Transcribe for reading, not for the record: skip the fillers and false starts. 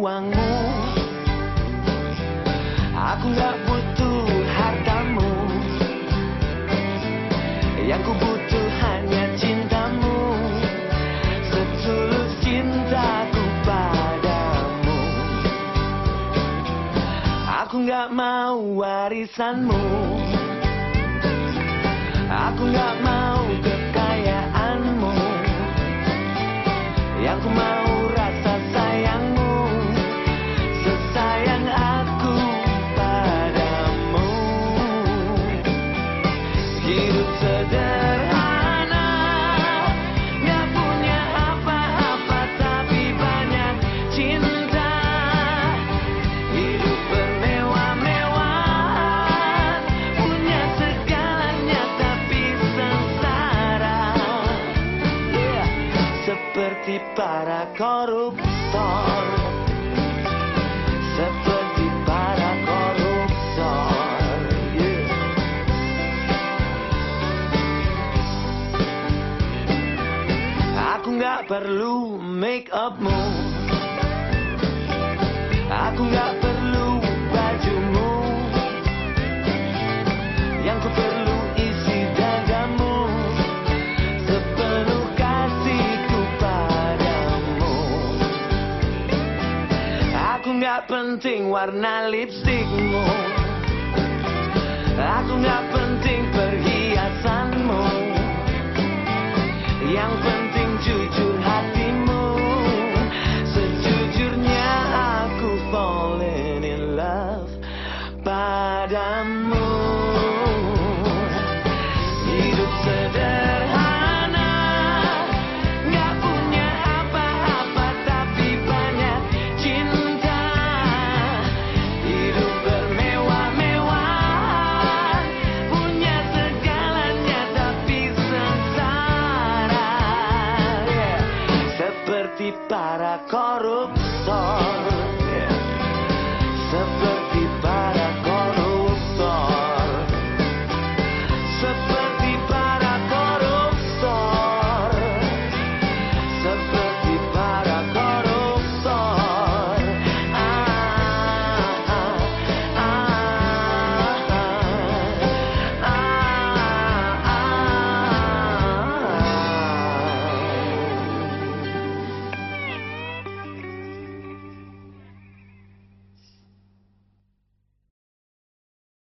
uangmu. Aku gak butuh hartamu. Yang ku butuh hanya cintamu. Setulus cintaku padamu. Aku gak mau warisanmu. Aku gak mau kekayaanmu. Yang ku mau rasa sayangmu. Sesayang aku padamu. Hidup sederhana, gak punya apa-apa tapi banyak cinta. Hidup bermewah-mewahan, punya segalanya tapi sengsara. Seperti para koruptor. Seperti para koruptor. Aku gak perlu make upmu. Aku gak perlu bajumu. Yang ku perlu isi dadamu. Sepenuh kasihku padamu. Aku gak penting warna lipstikmu. Aku gak penting perhiasanmu. Yang penting jujur hatimu. Sejujurnya aku falling in love padamu.